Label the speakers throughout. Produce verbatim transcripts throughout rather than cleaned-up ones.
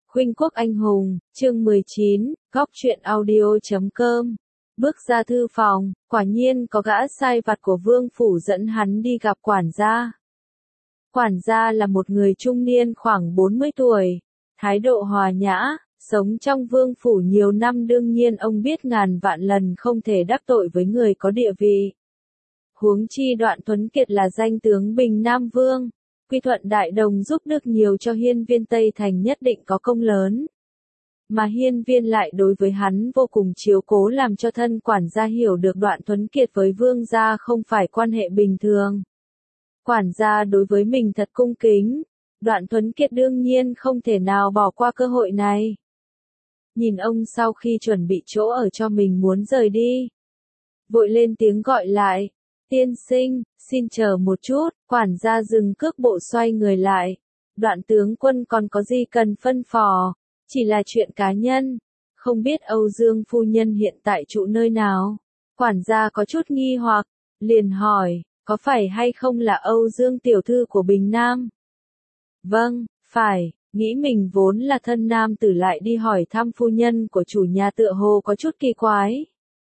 Speaker 1: Khuynh quốc anh hùng, chương mười chín, góc truyện audio chấm com. Bước ra thư phòng, quả nhiên có gã sai vặt của vương phủ dẫn hắn đi gặp quản gia. Quản gia là một người trung niên khoảng bốn mươi tuổi, thái độ hòa nhã, sống trong vương phủ nhiều năm đương nhiên ông biết ngàn vạn lần không thể đắc tội với người có địa vị. Huống chi Đoạn Tuấn Kiệt là danh tướng Bình Nam Vương. Quy thuận Đại Đồng giúp được nhiều cho hiên viên Tây Thành nhất định có công lớn. Mà hiên viên lại đối với hắn vô cùng chiếu cố làm cho thân quản gia hiểu được Đoạn Tuấn Kiệt với vương gia không phải quan hệ bình thường. Quản gia đối với mình thật cung kính, Đoạn Tuấn Kiệt đương nhiên không thể nào bỏ qua cơ hội này. Nhìn ông sau khi chuẩn bị chỗ ở cho mình muốn rời đi, vội lên tiếng gọi lại. Tiên sinh, xin chờ một chút, quản gia dừng cước bộ xoay người lại. Đoạn tướng quân còn có gì cần phân phó, chỉ là chuyện cá nhân, không biết Âu Dương phu nhân hiện tại trụ nơi nào. Quản gia có chút nghi hoặc, liền hỏi, có phải hay không là Âu Dương tiểu thư của Bình Nam? Vâng, phải, nghĩ mình vốn là thân nam tử lại đi hỏi thăm phu nhân của chủ nhà tựa hồ có chút kỳ quái.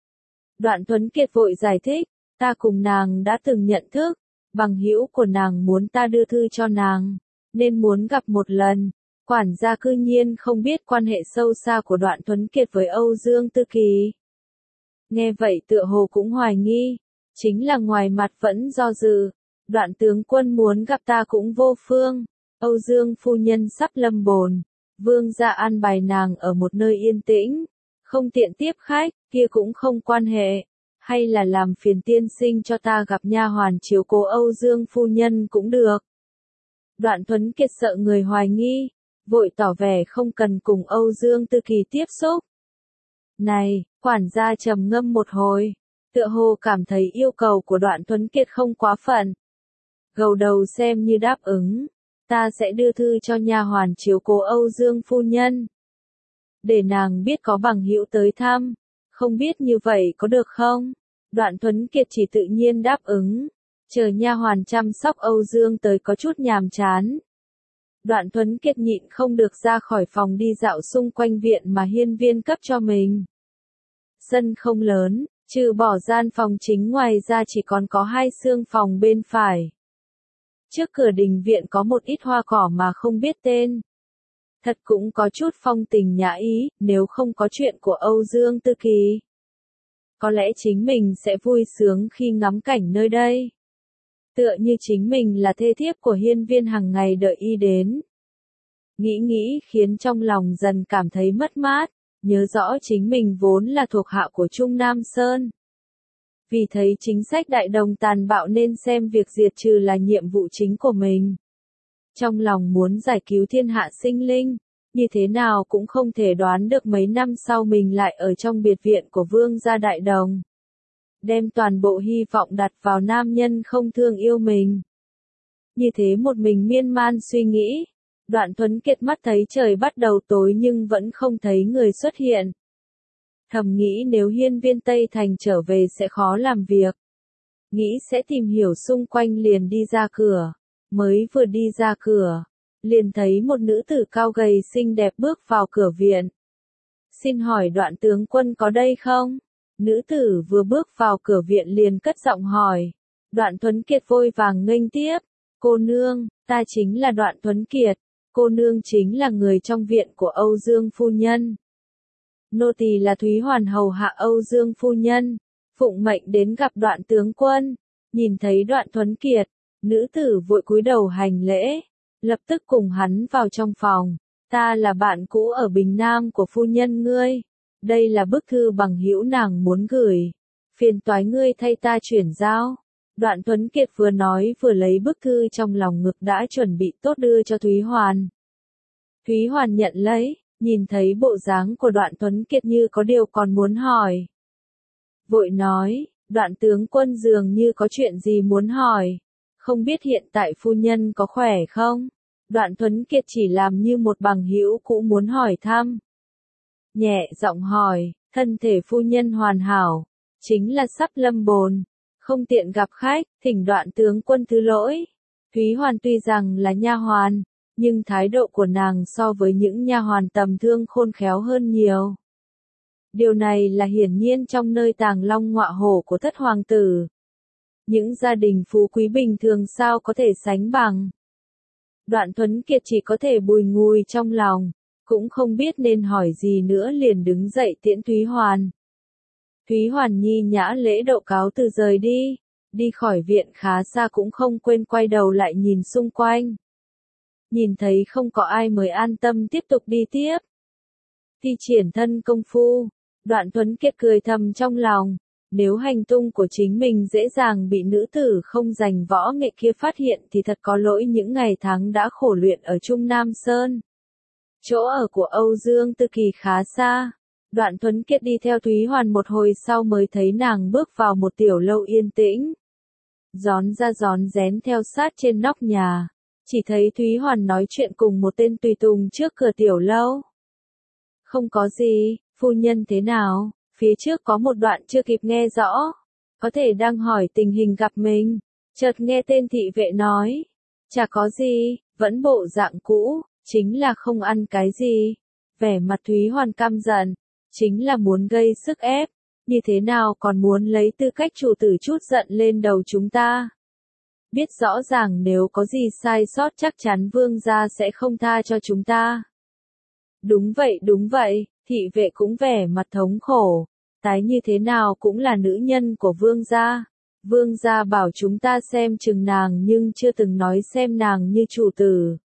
Speaker 1: Đoạn Tuấn Kiệt vội giải thích. Ta cùng nàng đã từng nhận thức, bằng hữu của nàng muốn ta đưa thư cho nàng, nên muốn gặp một lần. Quản gia cư nhiên không biết quan hệ sâu xa của Đoạn Tuấn Kiệt với Âu Dương Tư Kỳ. Nghe vậy tựa hồ cũng hoài nghi, chính là ngoài mặt vẫn do dự. Đoạn tướng quân muốn gặp ta cũng vô phương, Âu Dương phu nhân sắp lâm bồn, vương gia an bài nàng ở một nơi yên tĩnh, không tiện tiếp khách, kia cũng không quan hệ. Hay là làm phiền tiên sinh cho ta gặp nha hoàn chiếu cố Âu Dương phu nhân cũng được. Đoạn Tuấn Kiệt sợ người hoài nghi, vội tỏ vẻ không cần cùng Âu Dương Tư Kỳ tiếp xúc. Này, quản gia trầm ngâm một hồi, tựa hồ cảm thấy yêu cầu của Đoạn Tuấn Kiệt không quá phận. Gật đầu xem như đáp ứng, ta sẽ đưa thư cho nha hoàn chiếu cố Âu Dương phu nhân. Để nàng biết có bằng hữu tới thăm. Không biết như vậy có được không? Đoạn Tuấn Kiệt chỉ tự nhiên đáp ứng, chờ nha hoàn chăm sóc Âu Dương tới có chút nhàm chán. Đoạn Tuấn Kiệt nhịn không được ra khỏi phòng đi dạo xung quanh viện mà hiên viên cấp cho mình. Sân không lớn, trừ bỏ gian phòng chính ngoài ra chỉ còn có hai xương phòng bên phải. Trước cửa đình viện có một ít hoa cỏ mà không biết tên. Thật cũng có chút phong tình nhã ý, nếu không có chuyện của Âu Dương Tư Kỳ. Có lẽ chính mình sẽ vui sướng khi ngắm cảnh nơi đây. Tựa như chính mình là thê thiếp của hiên viên hàng ngày đợi y đến. Nghĩ nghĩ khiến trong lòng dần cảm thấy mất mát, nhớ rõ chính mình vốn là thuộc hạ của Trung Nam Sơn. Vì thấy chính sách Đại Đồng tàn bạo nên xem việc diệt trừ là nhiệm vụ chính của mình. Trong lòng muốn giải cứu thiên hạ sinh linh, như thế nào cũng không thể đoán được mấy năm sau mình lại ở trong biệt viện của vương gia Đại Đồng. Đem toàn bộ hy vọng đặt vào nam nhân không thương yêu mình. Như thế một mình miên man suy nghĩ, Đoạn Tuấn Kiệt mắt thấy trời bắt đầu tối nhưng vẫn không thấy người xuất hiện. Thầm nghĩ nếu hiên viên Tây Thành trở về sẽ khó làm việc. Nghĩ sẽ tìm hiểu xung quanh liền đi ra cửa. Mới vừa đi ra cửa, liền thấy một nữ tử cao gầy xinh đẹp bước vào cửa viện. Xin hỏi Đoạn tướng quân có đây không? Nữ tử vừa bước vào cửa viện liền cất giọng hỏi. Đoạn Tuấn Kiệt vội vàng nghênh tiếp. Cô nương, ta chính là Đoạn Tuấn Kiệt. Cô nương chính là người trong viện của Âu Dương phu nhân. Nô tỳ là Thúy Hoàn hầu hạ Âu Dương phu nhân. Phụng mệnh đến gặp Đoạn tướng quân. Nhìn thấy Đoạn Tuấn Kiệt. Nữ tử vội cúi đầu hành lễ, lập tức cùng hắn vào trong phòng. Ta là bạn cũ ở Bình Nam của phu nhân ngươi. Đây là bức thư bằng hữu nàng muốn gửi. Phiền toái ngươi thay ta chuyển giao. Đoạn Tuấn Kiệt vừa nói vừa lấy bức thư trong lòng ngực đã chuẩn bị tốt đưa cho Thúy Hoàn. Thúy Hoàn nhận lấy, nhìn thấy bộ dáng của Đoạn Tuấn Kiệt như có điều còn muốn hỏi. Vội nói, Đoạn tướng quân dường như có chuyện gì muốn hỏi. Không biết hiện tại phu nhân có khỏe không? Đoạn Tuấn Kiệt chỉ làm như một bằng hữu cũ muốn hỏi thăm. Nhẹ giọng hỏi, thân thể phu nhân hoàn hảo, chính là sắp lâm bồn, không tiện gặp khách, thỉnh Đoạn tướng quân thứ lỗi. Thúy Hoàn tuy rằng là nha hoàn, Nhưng thái độ của nàng so với những nha hoàn tầm thường khôn khéo hơn nhiều. Điều này là hiển nhiên trong nơi tàng long ngọa hổ của thất hoàng tử. Những gia đình phú quý bình thường sao có thể sánh bằng. Đoạn Tuấn Kiệt chỉ có thể bùi ngùi trong lòng, cũng không biết nên hỏi gì nữa liền đứng dậy tiễn Thúy Hoàn. Thúy Hoàn nhi nhã lễ độ cáo từ rời đi, đi khỏi viện khá xa cũng không quên quay đầu lại nhìn xung quanh. Nhìn thấy không có ai mới an tâm tiếp tục đi tiếp. Thi triển thân công phu, Đoạn Tuấn Kiệt cười thầm trong lòng, nếu hành tung của chính mình dễ dàng bị nữ tử không giành võ nghệ kia phát hiện thì thật có lỗi những ngày tháng đã khổ luyện ở Trung Nam Sơn. Chỗ ở của Âu Dương Tư Kỳ khá xa. Đoạn Tuấn Kiệt đi theo Thúy Hoàn một hồi sau mới thấy nàng bước vào một tiểu lâu yên tĩnh. Rón ra rón rén theo sát trên nóc nhà, chỉ thấy Thúy Hoàn nói chuyện cùng một tên tùy tùng trước cửa tiểu lâu. Không có gì, phu nhân thế nào? Phía trước có một đoạn chưa kịp nghe rõ, có thể đang hỏi tình hình gặp mình, chợt nghe tên thị vệ nói, chả có gì, vẫn bộ dạng cũ, chính là không ăn cái gì. Vẻ mặt Thúy Hoàn căm giận, chính là muốn gây sức ép, như thế nào còn muốn lấy tư cách chủ tử chút giận lên đầu chúng ta. Biết rõ ràng nếu có gì sai sót chắc chắn vương gia sẽ không tha cho chúng ta. Đúng vậy đúng vậy, thị vệ cũng vẻ mặt thống khổ, tái như thế nào cũng là nữ nhân của vương gia. Vương gia bảo chúng ta xem chừng nàng nhưng chưa từng nói xem nàng như chủ tử.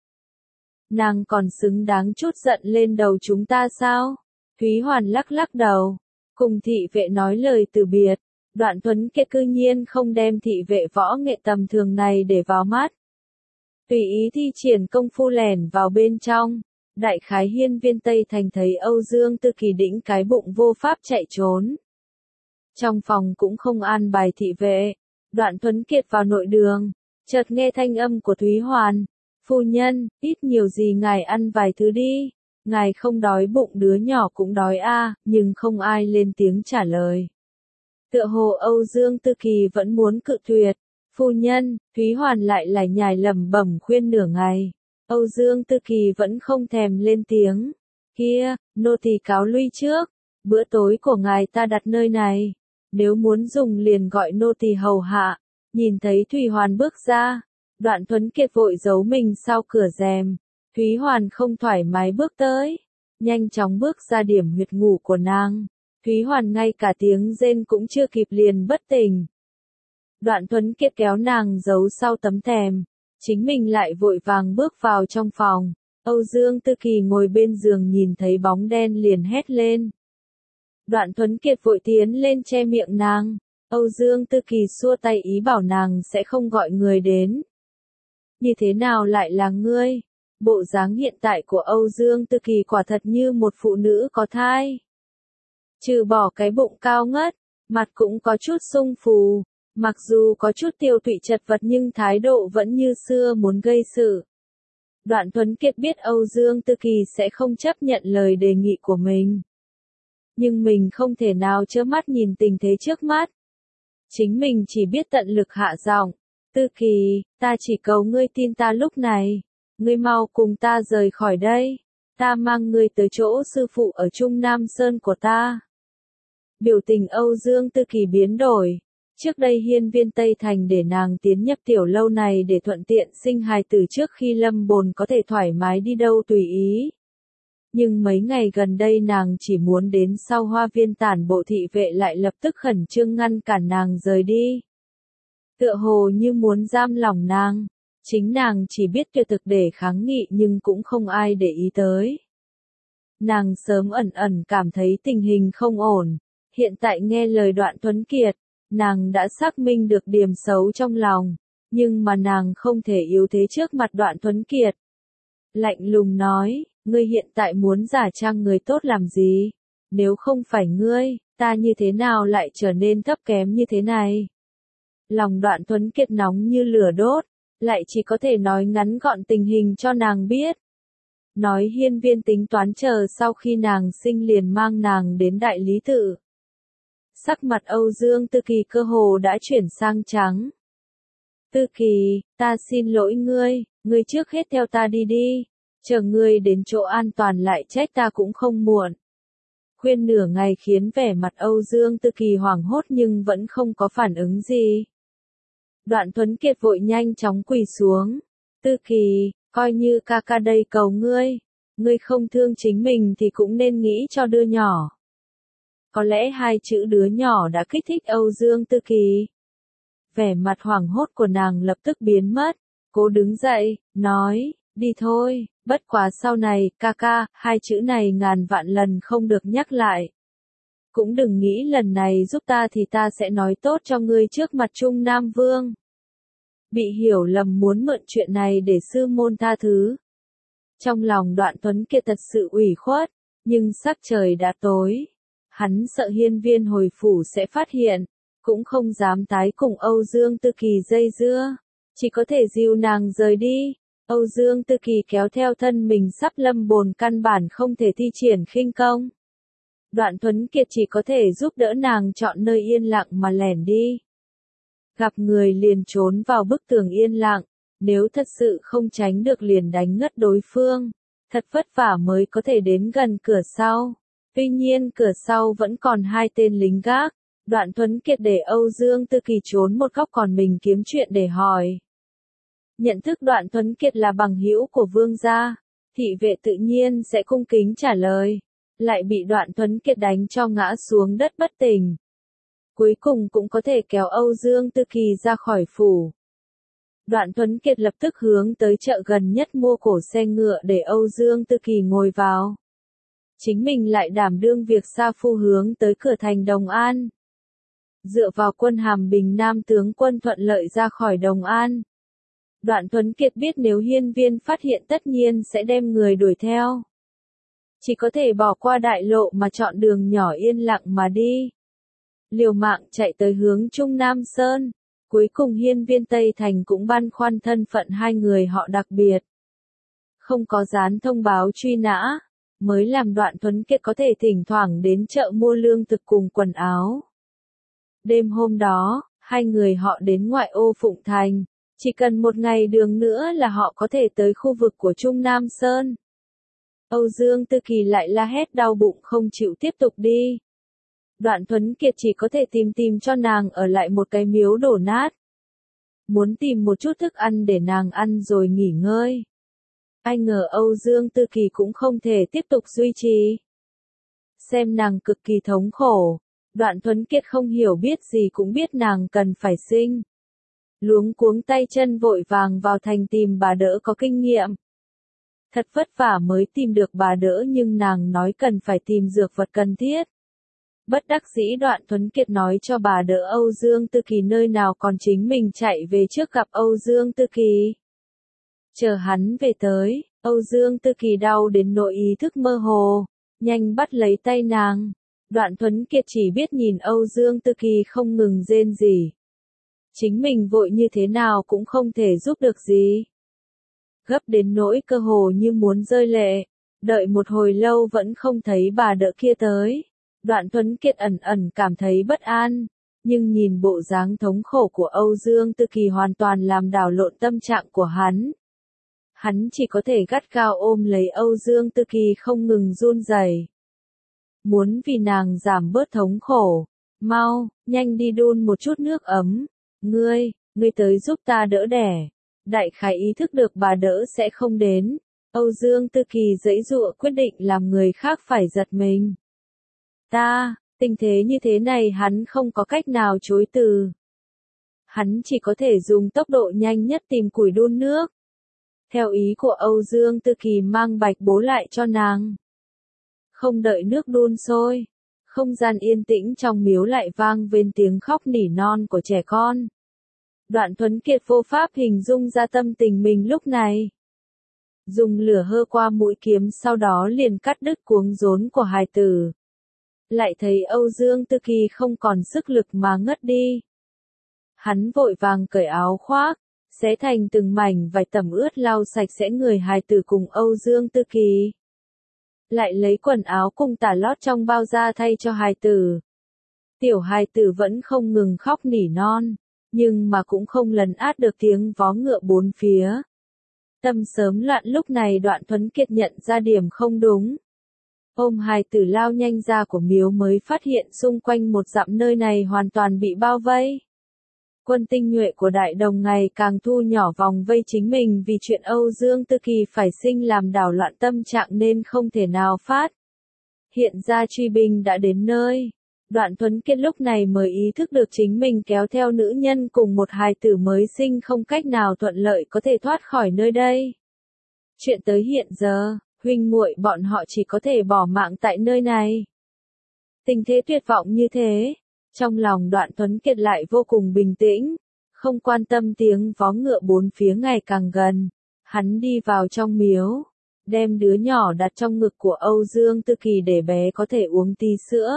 Speaker 1: Nàng còn xứng đáng chút giận lên đầu chúng ta sao? Thúy Hoàn lắc lắc đầu, cùng thị vệ nói lời từ biệt. Đoạn Tuấn Kiệt cư nhiên không đem thị vệ võ nghệ tầm thường này để vào mắt. Tùy ý thi triển công phu lẻn vào bên trong. Đại khái hiên viên Tây Thành thấy Âu Dương Tư Kỳ đĩnh cái bụng vô pháp chạy trốn. Trong phòng cũng không an bài thị vệ. Đoạn Tuấn Kiệt vào nội đường, chợt nghe thanh âm của Thúy Hoàn. Phu nhân, ít nhiều gì ngài ăn vài thứ đi. Ngài không đói bụng đứa nhỏ cũng đói a, à, nhưng không ai lên tiếng trả lời. Tựa hồ Âu Dương Tư Kỳ vẫn muốn cự tuyệt. Phu nhân, Thúy Hoàn lại lại nhài lẩm bẩm khuyên nửa ngày. Âu Dương Tư Kỳ vẫn không thèm lên tiếng. Kia, nô tỳ cáo lui trước. Bữa tối của ngài ta đặt nơi này. Nếu muốn dùng liền gọi nô tỳ hầu hạ. Nhìn thấy Thúy Hoàn bước ra. Đoạn Tuấn Kiệt vội giấu mình sau cửa rèm. Thúy Hoàn không thoải mái bước tới. Nhanh chóng bước ra điểm huyệt ngủ của nàng. Thúy Hoàn ngay cả tiếng rên cũng chưa kịp liền bất tỉnh. Đoạn Tuấn Kiệt kéo nàng giấu sau tấm thèm. Chính mình lại vội vàng bước vào trong phòng. Âu Dương Tư Kỳ ngồi bên giường nhìn thấy bóng đen liền hét lên. Đoạn Tuấn Kiệt vội tiến lên che miệng nàng. Âu Dương Tư Kỳ xua tay ý bảo nàng sẽ không gọi người đến. Như thế nào lại là ngươi? Bộ dáng hiện tại của Âu Dương Tư Kỳ quả thật như một phụ nữ có thai. Trừ bỏ cái bụng cao ngất, mặt cũng có chút sung phù. Mặc dù có chút tiêu tụy chật vật nhưng thái độ vẫn như xưa muốn gây sự. Đoạn Tuấn Kiệt biết Âu Dương Tư Kỳ sẽ không chấp nhận lời đề nghị của mình. Nhưng mình không thể nào trơ mắt nhìn tình thế trước mắt. Chính mình chỉ biết tận lực hạ giọng. Tư Kỳ, ta chỉ cầu ngươi tin ta lúc này. Ngươi mau cùng ta rời khỏi đây. Ta mang ngươi tới chỗ sư phụ ở Trung Nam Sơn của ta. Biểu tình Âu Dương Tư Kỳ biến đổi. Trước đây hiên viên Tây Thành để nàng tiến nhập tiểu lâu này để thuận tiện sinh hài tử trước khi lâm bồn có thể thoải mái đi đâu tùy ý. Nhưng mấy ngày gần đây nàng chỉ muốn đến sau hoa viên tản bộ thị vệ lại lập tức khẩn trương ngăn cản nàng rời đi. Tựa hồ như muốn giam lòng nàng. Chính nàng chỉ biết tuyệt thực để kháng nghị nhưng cũng không ai để ý tới. Nàng sớm ẩn ẩn cảm thấy tình hình không ổn. Hiện tại nghe lời Đoạn Tuấn Kiệt. Nàng đã xác minh được điểm xấu trong lòng, nhưng mà nàng không thể yếu thế trước mặt Đoạn Tuấn Kiệt. Lạnh lùng nói, ngươi hiện tại muốn giả trang người tốt làm gì? Nếu không phải ngươi, ta như thế nào lại trở nên thấp kém như thế này? Lòng Đoạn Tuấn Kiệt nóng như lửa đốt, lại chỉ có thể nói ngắn gọn tình hình cho nàng biết. Nói hiên viên tính toán chờ sau khi nàng sinh liền mang nàng đến đại lý tự. Sắc mặt Âu Dương Tư Kỳ cơ hồ đã chuyển sang trắng. Tư Kỳ, ta xin lỗi ngươi, Ngươi trước hết theo ta đi đi, chờ ngươi đến chỗ an toàn lại trách ta cũng không muộn. Khuyên nửa ngày khiến vẻ mặt Âu Dương Tư Kỳ hoảng hốt nhưng vẫn không có phản ứng gì. Đoạn Tuấn Kiệt vội nhanh chóng quỳ xuống. Tư Kỳ, coi như ca ca đây cầu ngươi. Ngươi không thương chính mình thì cũng nên nghĩ cho đứa nhỏ. Có lẽ hai chữ đứa nhỏ đã kích thích Âu Dương Tư Kỳ. Vẻ mặt hoảng hốt của nàng lập tức biến mất. Cô đứng dậy, nói, đi thôi, bất quá sau này, ca ca, hai chữ này ngàn vạn lần không được nhắc lại. Cũng đừng nghĩ lần này giúp ta thì ta sẽ nói tốt cho ngươi trước mặt Trung Nam Vương. Bị hiểu lầm muốn mượn chuyện này để sư môn tha thứ. Trong lòng Đoạn Tuấn Kiệt thật sự ủy khuất, nhưng sắc trời đã tối. Hắn sợ hiên viên hồi phủ sẽ phát hiện, cũng không dám tái cùng Âu Dương Tư Kỳ dây dưa, chỉ có thể dìu nàng rời đi. Âu Dương Tư Kỳ kéo theo thân mình sắp lâm bồn căn bản không thể thi triển khinh công. Đoạn Tuấn Kiệt chỉ có thể giúp đỡ nàng chọn nơi yên lặng mà lẻn đi. Gặp người liền trốn vào bức tường yên lặng, nếu thật sự không tránh được liền đánh ngất đối phương. Thật vất vả mới có thể đến gần cửa sau. Tuy nhiên cửa sau vẫn còn hai tên lính gác. Đoạn Tuấn Kiệt để Âu Dương Tư Kỳ trốn một góc còn mình kiếm chuyện để hỏi. Nhận thức Đoạn Tuấn Kiệt là bằng hữu của vương gia, thị vệ tự nhiên sẽ cung kính trả lời. Lại bị Đoạn Tuấn Kiệt đánh cho ngã xuống đất bất tỉnh. Cuối cùng cũng có thể kéo Âu Dương Tư Kỳ ra khỏi phủ. Đoạn Tuấn Kiệt lập tức hướng tới chợ gần nhất mua cổ xe ngựa để Âu Dương Tư Kỳ ngồi vào. Chính mình lại đảm đương việc sa phu hướng tới cửa thành Đồng An. Dựa vào quân hàm Bình Nam tướng quân thuận lợi ra khỏi Đồng An. Đoạn Tuấn Kiệt biết nếu hiên viên phát hiện tất nhiên sẽ đem người đuổi theo. Chỉ có thể bỏ qua đại lộ mà chọn đường nhỏ yên lặng mà đi. Liều mạng chạy tới hướng Trung Nam Sơn. Cuối cùng hiên viên Tây Thành cũng băn khoăn thân phận hai người họ đặc biệt. Không có dán thông báo truy nã, mới làm Đoạn Tuấn Kiệt có thể thỉnh thoảng đến chợ mua lương thực cùng quần áo. Đêm hôm đó, hai người họ đến ngoại ô Phụng Thành. Chỉ cần một ngày đường nữa là họ có thể tới khu vực của Trung Nam Sơn. Âu Dương Tư Kỳ lại la hét đau bụng không chịu tiếp tục đi. Đoạn Tuấn Kiệt chỉ có thể tìm tìm cho nàng ở lại một cái miếu đổ nát. Muốn tìm một chút thức ăn để nàng ăn rồi nghỉ ngơi. Ai ngờ Âu Dương Tư Kỳ cũng không thể tiếp tục duy trì. Xem nàng cực kỳ thống khổ. Đoạn Tuấn Kiệt không hiểu biết gì cũng biết nàng cần phải sinh. Luống cuống tay chân vội vàng vào thành tìm bà đỡ có kinh nghiệm. Thật vất vả mới tìm được bà đỡ nhưng nàng nói cần phải tìm dược vật cần thiết. Bất đắc dĩ Đoạn Tuấn Kiệt nói cho bà đỡ Âu Dương Tư Kỳ nơi nào còn chính mình chạy về trước gặp Âu Dương Tư Kỳ. Chờ hắn về tới, Âu Dương Tư Kỳ đau đến nỗi ý thức mơ hồ, nhanh bắt lấy tay nàng. Đoạn Tuấn Kiệt chỉ biết nhìn Âu Dương Tư Kỳ không ngừng rên rỉ. Chính mình vội như thế nào cũng không thể giúp được gì. Gấp đến nỗi cơ hồ như muốn rơi lệ, đợi một hồi lâu vẫn không thấy bà đỡ kia tới. Đoạn Tuấn Kiệt ẩn ẩn cảm thấy bất an, nhưng nhìn bộ dáng thống khổ của Âu Dương Tư Kỳ hoàn toàn làm đảo lộn tâm trạng của hắn. Hắn chỉ có thể gắt gao ôm lấy Âu Dương Tư Kỳ không ngừng run rẩy. Muốn vì nàng giảm bớt thống khổ, mau, nhanh đi đun một chút nước ấm. Ngươi, ngươi tới giúp ta đỡ đẻ. Đại khái ý thức được bà đỡ sẽ không đến. Âu Dương Tư Kỳ giãy giụa quyết định làm người khác phải giật mình. Ta, tình thế như thế này hắn không có cách nào chối từ. Hắn chỉ có thể dùng tốc độ nhanh nhất tìm củi đun nước. Theo ý của Âu Dương Tư Kỳ mang bạch bố lại cho nàng. Không đợi nước đun sôi, không gian yên tĩnh trong miếu lại vang lên tiếng khóc nỉ non của trẻ con. Đoạn Tuấn Kiệt vô pháp hình dung ra tâm tình mình lúc này. Dùng lửa hơ qua mũi kiếm sau đó liền cắt đứt cuống rốn của hài tử. Lại thấy Âu Dương Tư Kỳ không còn sức lực mà ngất đi. Hắn vội vàng cởi áo khoác, xé thành từng mảnh vải tẩm ướt lau sạch sẽ người hài tử cùng Âu Dương Tư Kỳ. Lại lấy quần áo cùng tả lót trong bao ra thay cho hài tử. Tiểu hài tử vẫn không ngừng khóc nỉ non, nhưng mà cũng không lấn át được tiếng vó ngựa bốn phía. Tâm sớm loạn lúc này Đoạn Tuấn Kiệt nhận ra điểm không đúng. Ôm hài tử lao nhanh ra của miếu mới phát hiện xung quanh một dặm nơi này hoàn toàn bị bao vây. Quân tinh nhuệ của Đại Đồng ngày càng thu nhỏ vòng vây chính mình vì chuyện Âu Dương Tư Kỳ phải sinh làm đảo loạn tâm trạng nên không thể nào phát. Hiện ra truy binh đã đến nơi. Đoạn Tuấn Kiệt lúc này mới ý thức được chính mình kéo theo nữ nhân cùng một hài tử mới sinh không cách nào thuận lợi có thể thoát khỏi nơi đây. Chuyện tới hiện giờ, huynh muội bọn họ chỉ có thể bỏ mạng tại nơi này. Tình thế tuyệt vọng như thế, trong lòng Đoạn Tuấn Kiệt lại vô cùng bình tĩnh, không quan tâm tiếng vó ngựa bốn phía ngày càng gần. Hắn đi vào trong miếu, đem đứa nhỏ đặt trong ngực của Âu Dương Tư Kỳ để bé có thể uống tí sữa.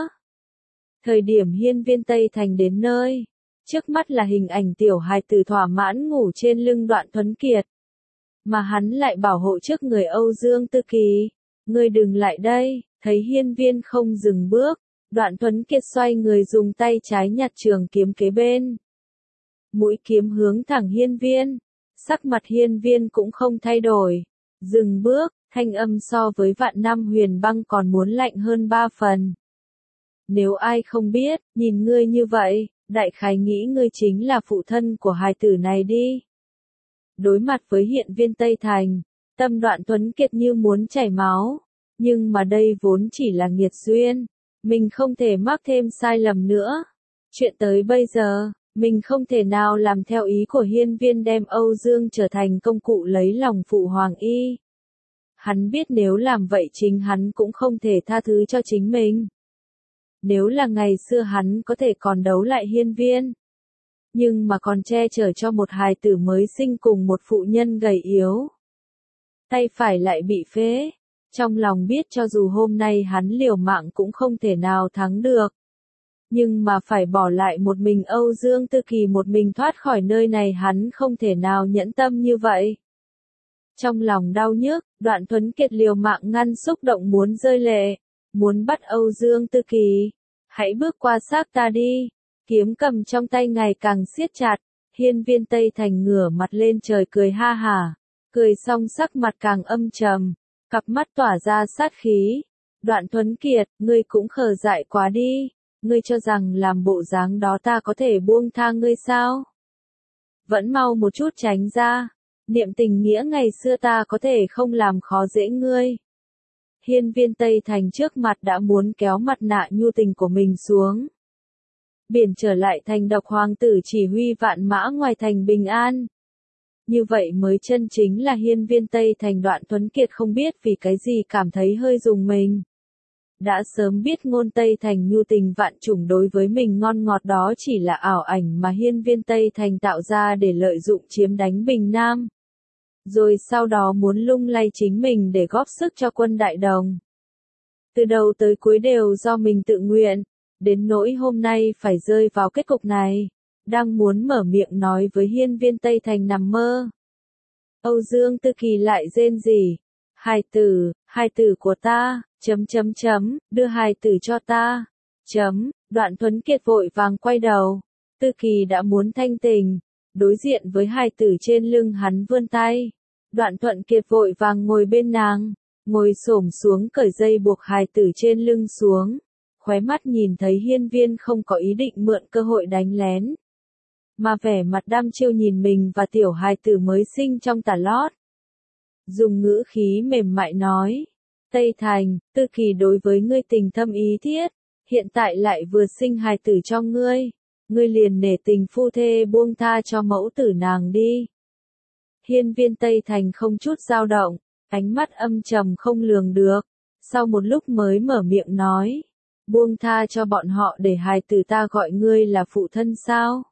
Speaker 1: Thời điểm hiên viên Tây Thành đến nơi, trước mắt là hình ảnh tiểu hài tử thỏa mãn ngủ trên lưng Đoạn Tuấn Kiệt. Mà hắn lại bảo hộ trước người Âu Dương Tư Kỳ. Ngươi đừng lại đây, thấy hiên viên không dừng bước. Đoạn Tuấn Kiệt xoay người dùng tay trái nhặt trường kiếm kế bên. Mũi kiếm hướng thẳng hiên viên. Sắc mặt hiên viên cũng không thay đổi. Dừng bước, thanh âm so với vạn năm huyền băng còn muốn lạnh hơn ba phần. Nếu ai không biết, nhìn ngươi như vậy, đại khái nghĩ ngươi chính là phụ thân của hài tử này đi. Đối mặt với hiện viên Tây Thành, tâm Đoạn Tuấn Kiệt như muốn chảy máu. Nhưng mà đây vốn chỉ là nghiệt duyên. Mình không thể mắc thêm sai lầm nữa. Chuyện tới bây giờ, mình không thể nào làm theo ý của hiên viên đem Âu Dương trở thành công cụ lấy lòng phụ hoàng y. Hắn biết nếu làm vậy chính hắn cũng không thể tha thứ cho chính mình. Nếu là ngày xưa hắn có thể còn đấu lại hiên viên. Nhưng mà còn che chở cho một hài tử mới sinh cùng một phụ nhân gầy yếu. Tay phải lại bị phế. Trong lòng biết cho dù hôm nay hắn liều mạng cũng không thể nào thắng được. Nhưng mà phải bỏ lại một mình Âu Dương Tư Kỳ một mình thoát khỏi nơi này hắn không thể nào nhẫn tâm như vậy. Trong lòng đau nhức, Đoạn Tuấn Kiệt liều mạng ngăn xúc động muốn rơi lệ. Muốn bắt Âu Dương Tư Kỳ. Hãy bước qua xác ta đi. Kiếm cầm trong tay ngày càng siết chặt. Hiên viên Tây Thành ngửa mặt lên trời cười ha hả. Cười xong sắc mặt càng âm trầm. Cặp mắt tỏa ra sát khí. Đoạn Tuấn Kiệt, ngươi cũng khờ dại quá đi. Ngươi cho rằng làm bộ dáng đó ta có thể buông tha ngươi sao? Vẫn mau một chút tránh ra. Niệm tình nghĩa ngày xưa ta có thể không làm khó dễ ngươi. Hiên viên Tây Thành trước mặt đã muốn kéo mặt nạ nhu tình của mình xuống. Biển trở lại thành độc hoàng tử chỉ huy vạn mã ngoài thành bình an. Như vậy mới chân chính là hiên viên Tây Thành. Đoạn Tuấn Kiệt không biết vì cái gì cảm thấy hơi rùng mình. Đã sớm biết ngôn Tây Thành nhu tình vạn trùng đối với mình ngon ngọt đó chỉ là ảo ảnh mà hiên viên Tây Thành tạo ra để lợi dụng chiếm đánh Bình Nam. Rồi sau đó muốn lung lay chính mình để góp sức cho quân Đại Đồng. Từ đầu tới cuối đều do mình tự nguyện, đến nỗi hôm nay phải rơi vào kết cục này. Đang muốn mở miệng nói với hiên viên Tây Thành nằm mơ. Âu Dương Tư Kỳ lại rên rỉ. Hài tử, hài tử của ta, chấm chấm chấm, đưa hài tử cho ta. Chấm, Đoạn Tuấn Kiệt vội vàng quay đầu. Tư Kỳ đã muốn thanh tình. Đối diện với hài tử trên lưng hắn vươn tay. Đoạn Thuận Kiệt vội vàng ngồi bên nàng. Ngồi xổm xuống cởi dây buộc hài tử trên lưng xuống. Khóe mắt nhìn thấy hiên viên không có ý định mượn cơ hội đánh lén. Mà vẻ mặt đăm chiêu nhìn mình và tiểu hài tử mới sinh trong tà lót. Dùng ngữ khí mềm mại nói. Tây Thành, Tư Kỳ đối với ngươi tình thâm ý thiết. Hiện tại lại vừa sinh hài tử cho ngươi. Ngươi liền nể tình phu thê buông tha cho mẫu tử nàng đi. Hiên viên Tây Thành không chút dao động. Ánh mắt âm trầm không lường được. Sau một lúc mới mở miệng nói. Buông tha cho bọn họ để hài tử ta gọi ngươi là phụ thân sao?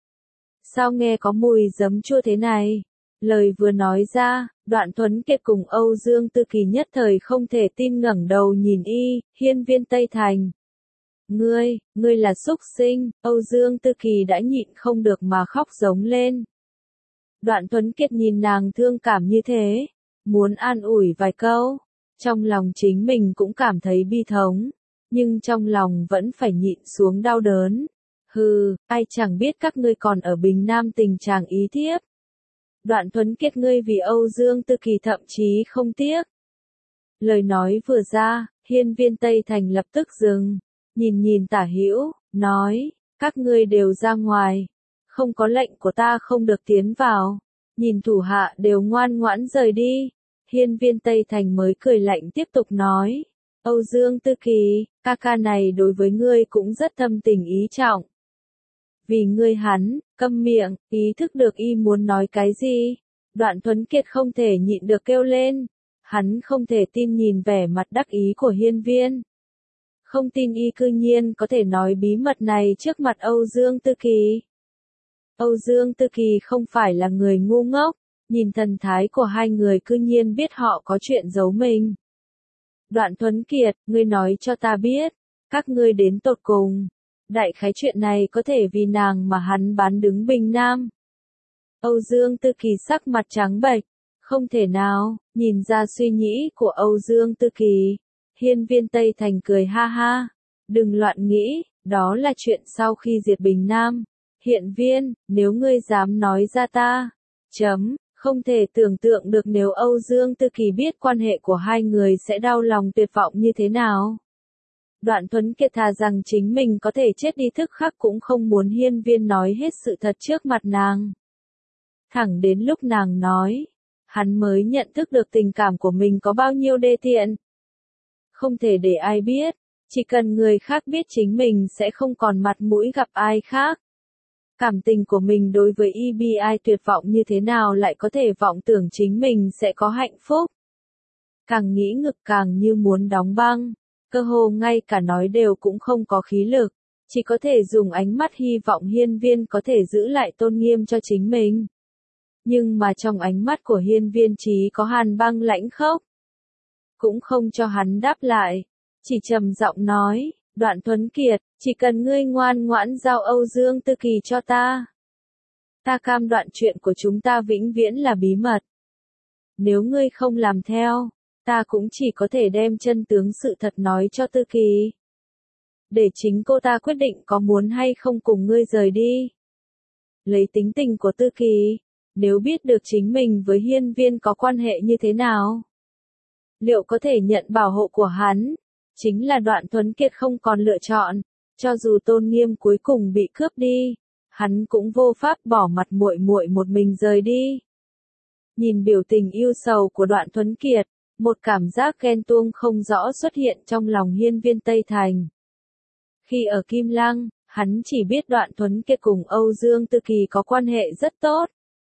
Speaker 1: Sao nghe có mùi giấm chua thế này? Lời vừa nói ra, Đoạn Tuấn Kiệt cùng Âu Dương Tư Kỳ nhất thời không thể tin ngẩng đầu nhìn y, hiên viên Tây Thành. Ngươi, ngươi là súc sinh, Âu Dương Tư Kỳ đã nhịn không được mà khóc giống lên. Đoạn Tuấn Kiệt nhìn nàng thương cảm như thế, muốn an ủi vài câu, trong lòng chính mình cũng cảm thấy bi thống, nhưng trong lòng vẫn phải nhịn xuống đau đớn. Hừ, ai chẳng biết các ngươi còn ở Bình Nam tình trạng ý thiếp. Đoạn Tuấn Kiệt ngươi vì Âu Dương Tư Kỳ thậm chí không tiếc. Lời nói vừa ra, hiên viên Tây Thành lập tức dừng, nhìn nhìn Tả Hữu, nói, các ngươi đều ra ngoài, không có lệnh của ta không được tiến vào, nhìn thủ hạ đều ngoan ngoãn rời đi. Hiên viên Tây Thành mới cười lạnh tiếp tục nói, Âu Dương Tư Kỳ, ca ca này đối với ngươi cũng rất thâm tình ý trọng. Vì ngươi hắn, câm miệng, ý thức được y muốn nói cái gì. Đoạn Tuấn Kiệt không thể nhịn được kêu lên. Hắn không thể tin nhìn vẻ mặt đắc ý của hiên viên. Không tin y cư nhiên có thể nói bí mật này trước mặt Âu Dương Tư Kỳ. Âu Dương Tư Kỳ không phải là người ngu ngốc, nhìn thần thái của hai người cư nhiên biết họ có chuyện giấu mình. Đoạn Tuấn Kiệt, ngươi nói cho ta biết, các ngươi đến tột cùng. Đại khái chuyện này có thể vì nàng mà hắn bán đứng Bình Nam. Âu Dương Tư Kỳ sắc mặt trắng bệch, không thể nào, nhìn ra suy nghĩ của Âu Dương Tư Kỳ. Hiên viên Tây Thành cười ha ha, đừng loạn nghĩ, đó là chuyện sau khi diệt Bình Nam. Hiện viên, nếu ngươi dám nói ra ta, chấm, không thể tưởng tượng được nếu Âu Dương Tư Kỳ biết quan hệ của hai người sẽ đau lòng tuyệt vọng như thế nào. Đoạn Tuấn Kiệt thà rằng chính mình có thể chết đi thức khắc cũng không muốn hiên viên nói hết sự thật trước mặt nàng. Thẳng đến lúc nàng nói, hắn mới nhận thức được tình cảm của mình có bao nhiêu đê tiện. Không thể để ai biết, chỉ cần người khác biết chính mình sẽ không còn mặt mũi gặp ai khác. Cảm tình của mình đối với e bê i tuyệt vọng như thế nào lại có thể vọng tưởng chính mình sẽ có hạnh phúc. Càng nghĩ ngực càng như muốn đóng băng, cơ hồ ngay cả nói đều cũng không có khí lực, chỉ có thể dùng ánh mắt hy vọng hiên viên có thể giữ lại tôn nghiêm cho chính mình. Nhưng mà trong ánh mắt của hiên viên chí có hàn băng lãnh khốc. Cũng không cho hắn đáp lại, chỉ trầm giọng nói, Đoạn Tuấn Kiệt, chỉ cần ngươi ngoan ngoãn giao Âu Dương Tư Kỳ cho ta. Ta cam đoan chuyện của chúng ta vĩnh viễn là bí mật. Nếu ngươi không làm theo, ta cũng chỉ có thể đem chân tướng sự thật nói cho Tư Kỳ. Để chính cô ta quyết định có muốn hay không cùng ngươi rời đi. Lấy tính tình của Tư Kỳ, nếu biết được chính mình với hiên viên có quan hệ như thế nào, liệu có thể nhận bảo hộ của hắn? Chính là Đoạn Tuấn Kiệt không còn lựa chọn, cho dù tôn nghiêm cuối cùng bị cướp đi, hắn cũng vô pháp bỏ mặt muội muội một mình rời đi. Nhìn biểu tình yêu sầu của Đoạn Tuấn Kiệt, một cảm giác ghen tuông không rõ xuất hiện trong lòng hiên viên Tây Thành. Khi ở Kim Lăng, hắn chỉ biết Đoạn Tuấn Kiệt cùng Âu Dương Tư Kỳ có quan hệ rất tốt.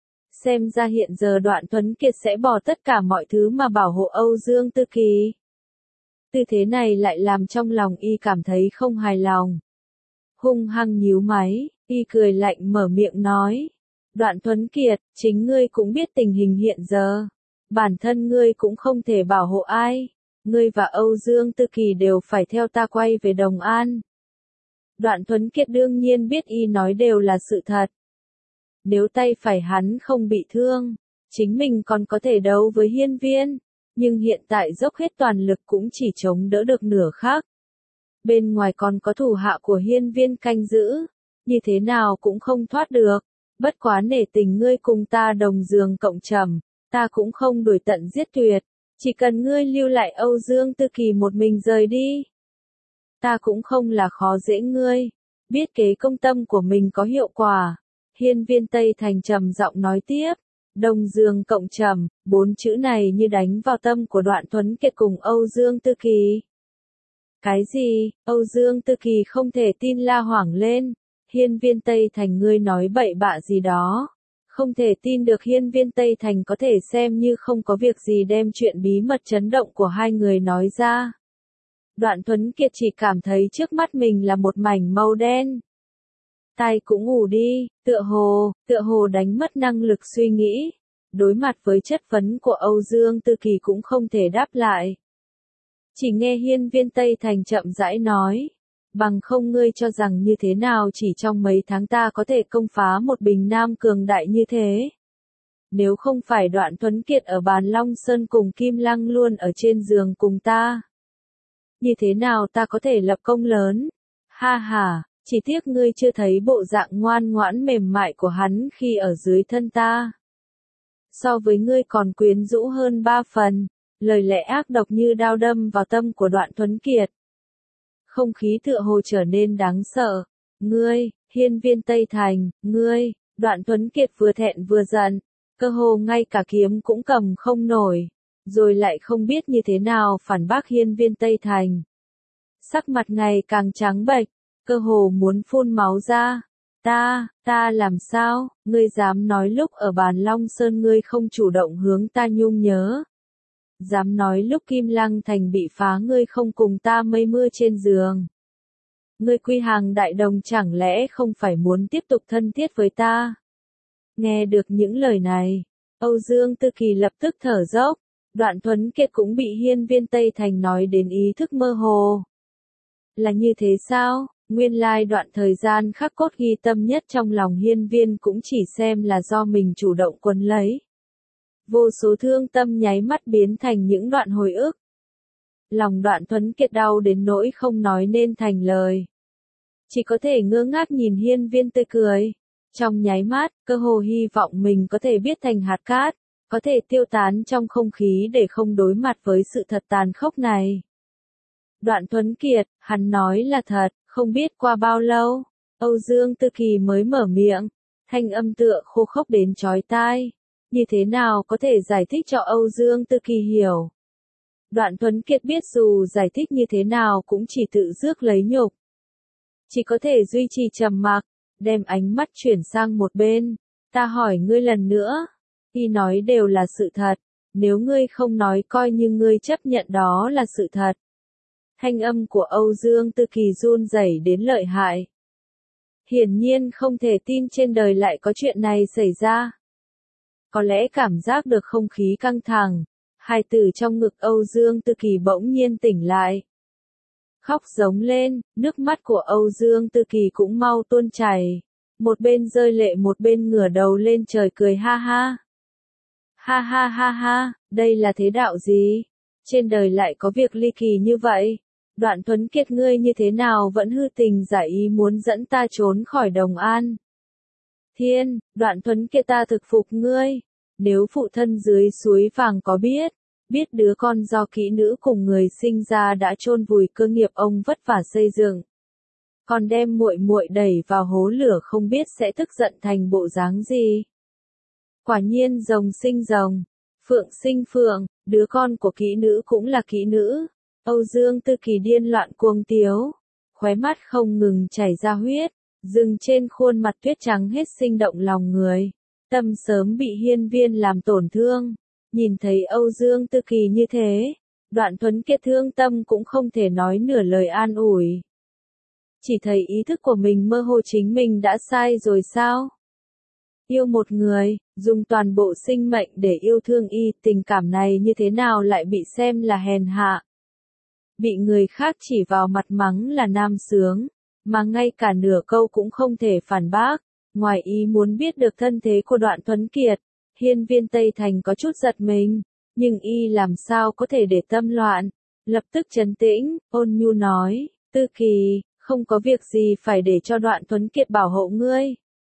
Speaker 1: Xem ra hiện giờ Đoạn Tuấn Kiệt sẽ bỏ tất cả mọi thứ mà bảo hộ Âu Dương Tư Kỳ. Tư thế này lại làm trong lòng y cảm thấy không hài lòng. Hung hăng nhíu máy, y cười lạnh mở miệng nói. Đoạn Tuấn Kiệt, chính ngươi cũng biết tình hình hiện giờ. Bản thân ngươi cũng không thể bảo hộ ai. Ngươi và Âu Dương Tư Kỳ đều phải theo ta quay về Đồng An. Đoạn Tuấn Kiệt đương nhiên biết y nói đều là sự thật. Nếu tay phải hắn không bị thương, chính mình còn có thể đấu với hiên viên. Nhưng hiện tại dốc hết toàn lực cũng chỉ chống đỡ được nửa khắc. Bên ngoài còn có thủ hạ của hiên viên canh giữ, như thế nào cũng không thoát được. Bất quá nể tình ngươi cùng ta đồng giường cộng trầm, ta cũng không đuổi tận giết tuyệt. Chỉ cần ngươi lưu lại Âu Dương Tư Kỳ một mình rời đi, ta cũng không là khó dễ ngươi. Biết kế công tâm của mình có hiệu quả, hiên viên Tây Thành trầm giọng nói tiếp. Đồng giường cộng trầm, bốn chữ này như đánh vào tâm của Đoạn Tuấn Kiệt cùng Âu Dương Tư Kỳ. Cái gì? Âu Dương Tư Kỳ không thể tin la hoảng lên. Hiên viên Tây Thành ngươi nói bậy bạ gì đó. Không thể tin được hiên viên Tây Thành có thể xem như không có việc gì đem chuyện bí mật chấn động của hai người nói ra. Đoạn Tuấn Kiệt chỉ cảm thấy trước mắt mình là một mảnh màu đen. Tai cũng ngủ đi, tựa hồ, tựa hồ đánh mất năng lực suy nghĩ. Đối mặt với chất vấn của Âu Dương Tư Kỳ cũng không thể đáp lại. Chỉ nghe hiên viên Tây Thành chậm rãi nói. Bằng không ngươi cho rằng như thế nào chỉ trong mấy tháng ta có thể công phá một Bình Nam cường đại như thế. Nếu không phải Đoạn Tuấn Kiệt ở Bàn Long Sơn cùng Kim Lăng luôn ở trên giường cùng ta. Như thế nào ta có thể lập công lớn? Ha ha, chỉ tiếc ngươi chưa thấy bộ dạng ngoan ngoãn mềm mại của hắn khi ở dưới thân ta. so với ngươi còn quyến rũ hơn ba phần, lời lẽ ác độc như đao đâm vào tâm của Đoạn Tuấn Kiệt. Không khí tựa hồ trở nên đáng sợ. Ngươi, hiên viên Tây Thành, ngươi, Đoạn Tuấn Kiệt vừa thẹn vừa giận, cơ hồ ngay cả kiếm cũng cầm không nổi, rồi lại không biết như thế nào phản bác hiên viên Tây Thành. Sắc mặt ngày càng trắng bệch, cơ hồ muốn phun máu ra. Ta, ta làm sao, ngươi dám nói lúc ở bàn Long Sơn ngươi không chủ động hướng ta nhung nhớ. Dám nói lúc Kim Lăng Thành bị phá ngươi không cùng ta mây mưa trên giường. Ngươi quy hàng đại đồng chẳng lẽ không phải muốn tiếp tục thân thiết với ta? Nghe được những lời này, Âu Dương Tư Kỳ lập tức thở dốc, Đoạn Tuấn Kiệt cũng bị hiên viên Tây Thành nói đến ý thức mơ hồ. Là như thế sao? Nguyên lai đoạn thời gian khắc cốt ghi tâm nhất trong lòng hiên viên cũng chỉ xem là do mình chủ động quấn lấy. Vô số thương tâm nháy mắt biến thành những đoạn hồi ức. Lòng Đoạn Tuấn Kiệt đau đến nỗi không nói nên thành lời. Chỉ có thể ngơ ngác nhìn hiên viên tươi cười. Trong nháy mắt, cơ hồ hy vọng mình có thể biết thành hạt cát, có thể tiêu tán trong không khí để không đối mặt với sự thật tàn khốc này. Đoạn Tuấn Kiệt, hắn nói là thật, không biết qua bao lâu, Âu Dương Tư Kỳ mới mở miệng, thanh âm tựa khô khốc đến chói tai. Như thế nào có thể giải thích cho Âu Dương Tư Kỳ hiểu? Đoạn Tuấn Kiệt biết dù giải thích như thế nào cũng chỉ tự rước lấy nhục. Chỉ có thể duy trì trầm mặc, đem ánh mắt chuyển sang một bên. Ta hỏi ngươi lần nữa, y nói đều là sự thật, nếu ngươi không nói coi như ngươi chấp nhận đó là sự thật. Thanh âm của Âu Dương Tư Kỳ run rẩy đến lợi hại. Hiển nhiên không thể tin trên đời lại có chuyện này xảy ra. Có lẽ cảm giác được không khí căng thẳng, hai từ trong ngực Âu Dương Tư Kỳ bỗng nhiên tỉnh lại. Khóc giống lên, nước mắt của Âu Dương Tư Kỳ cũng mau tuôn chảy. Một bên rơi lệ một bên ngửa đầu lên trời cười ha ha. Ha ha ha ha, đây là thế đạo gì? Trên đời lại có việc ly kỳ như vậy. Đoạn Tuấn Kiệt ngươi như thế nào vẫn hư tình giả ý muốn dẫn ta trốn khỏi Đồng An. Thiên, Đoạn Tuấn Kiệt ta thực phục ngươi. Nếu phụ thân dưới suối vàng có biết, biết đứa con do kỹ nữ cùng người sinh ra đã chôn vùi cơ nghiệp ông vất vả xây dựng, còn đem muội muội đẩy vào hố lửa không biết sẽ tức giận thành bộ dáng gì. Quả nhiên rồng sinh rồng, phượng sinh phượng, đứa con của kỹ nữ cũng là kỹ nữ. Âu Dương Tư Kỳ điên loạn cuồng tiếu, khóe mắt không ngừng chảy ra huyết, dừng trên khuôn mặt tuyết trắng hết sinh động lòng người. Tâm sớm bị hiên viên làm tổn thương, nhìn thấy Âu Dương Tư Kỳ như thế, Đoạn Tuấn Kiệt thương tâm cũng không thể nói nửa lời an ủi. Chỉ thấy ý thức của mình mơ hồ chính mình đã sai rồi sao? Yêu một người, dùng toàn bộ sinh mệnh để yêu thương y, tình cảm này như thế nào lại bị xem là hèn hạ? Bị người khác chỉ vào mặt mắng là nam sướng, mà ngay cả nửa câu cũng không thể phản bác. Ngoài ý muốn biết được thân thế của Đoạn Tuấn Kiệt, hiên viên Tây Thành có chút giật mình, nhưng y làm sao có thể để tâm loạn, lập tức trấn tĩnh, ôn nhu nói, Tư Kỳ, không có việc gì phải để cho Đoạn Tuấn Kiệt bảo hộ ngươi.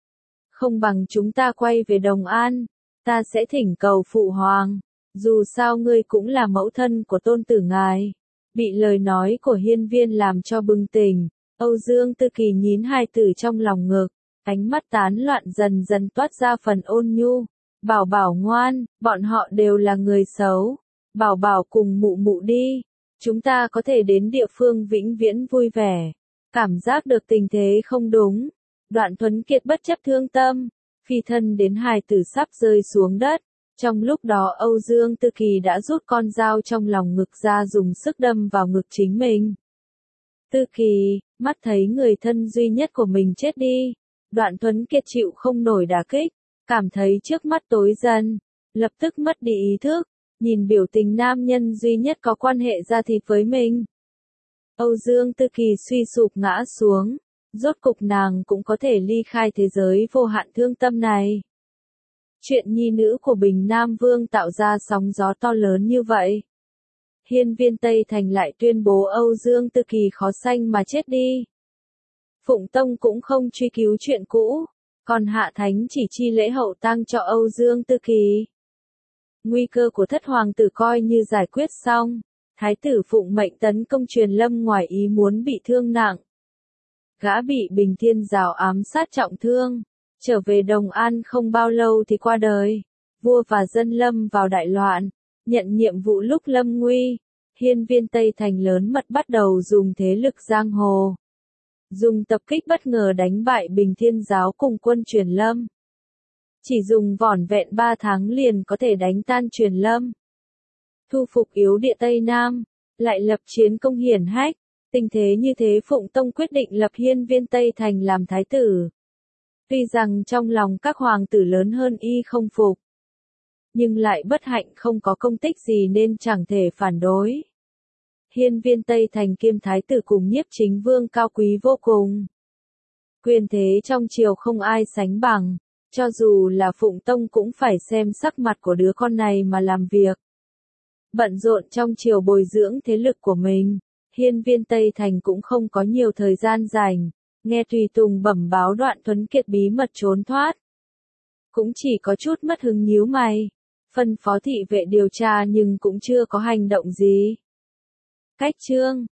Speaker 1: Không bằng chúng ta quay về Đồng An, ta sẽ thỉnh cầu phụ hoàng, dù sao ngươi cũng là mẫu thân của tôn tử ngài. Bị lời nói của hiên viên làm cho bừng tỉnh, Âu Dương Tư Kỳ nhín hai từ trong lòng ngực. Ánh mắt tán loạn dần dần toát ra phần ôn nhu. Bảo bảo ngoan, bọn họ đều là người xấu. Bảo bảo cùng mụ mụ đi. Chúng ta có thể đến địa phương vĩnh viễn vui vẻ. Cảm giác được tình thế không đúng. Đoạn Tuấn Kiệt bất chấp thương tâm. Phi thân đến hài tử sắp rơi xuống đất. Trong lúc đó Âu Dương Tư Kỳ đã rút con dao trong lòng ngực ra dùng sức đâm vào ngực chính mình. Tư Kỳ, mắt thấy người thân duy nhất của mình chết đi. Đoạn Tuấn Kiệt chịu không nổi đả kích, cảm thấy trước mắt tối dần, lập tức mất đi ý thức, nhìn biểu tình nam nhân duy nhất có quan hệ ra thịt với mình. Âu Dương Tư Kỳ suy sụp ngã xuống, rốt cục nàng cũng có thể ly khai thế giới vô hạn thương tâm này. Chuyện nhi nữ của Bình Nam Vương tạo ra sóng gió to lớn như vậy. Hiên viên Tây Thành lại tuyên bố Âu Dương Tư Kỳ khó sanh mà chết đi. Phụng Tông cũng không truy cứu chuyện cũ, còn Hạ Thánh chỉ chi lễ hậu tang cho Âu Dương Tư Kỳ. Nguy cơ của thất hoàng tử coi như giải quyết xong. Thái tử phụng mệnh tấn công Truyền Lâm ngoài ý muốn bị thương nặng. Gã bị Bình Thiên Giáo ám sát trọng thương. Trở về Đồng An không bao lâu thì qua đời. Vua và dân lâm vào đại loạn. Nhận nhiệm vụ lúc lâm nguy. Hiên viên Tây Thành lớn mật bắt đầu dùng thế lực giang hồ. Dùng tập kích bất ngờ đánh bại Bình Thiên Giáo cùng quân Truyền Lâm. Chỉ dùng vỏn vẹn ba tháng liền có thể đánh tan Truyền Lâm. Thu phục yếu địa Tây Nam. Lại lập chiến công hiển hách. Tình thế như thế Phụng Tông quyết định lập Hiên viên Tây Thành làm thái tử. Tuy rằng trong lòng các hoàng tử lớn hơn y không phục. Nhưng lại bất hạnh không có công tích gì nên chẳng thể phản đối. Hiên viên Tây Thành kiêm thái tử cùng Nhiếp Chính Vương cao quý vô cùng. Quyền thế trong triều không ai sánh bằng, cho dù là Phụng Tông cũng phải xem sắc mặt của đứa con này mà làm việc. Bận rộn trong triều bồi dưỡng thế lực của mình, Hiên viên Tây Thành cũng không có nhiều thời gian rảnh, nghe tùy tùng bẩm báo Đoạn Tuấn Kiệt bí mật trốn thoát. Cũng chỉ có chút mất hứng nhíu mày, phân phó thị vệ điều tra nhưng cũng chưa có hành động gì. Cách chương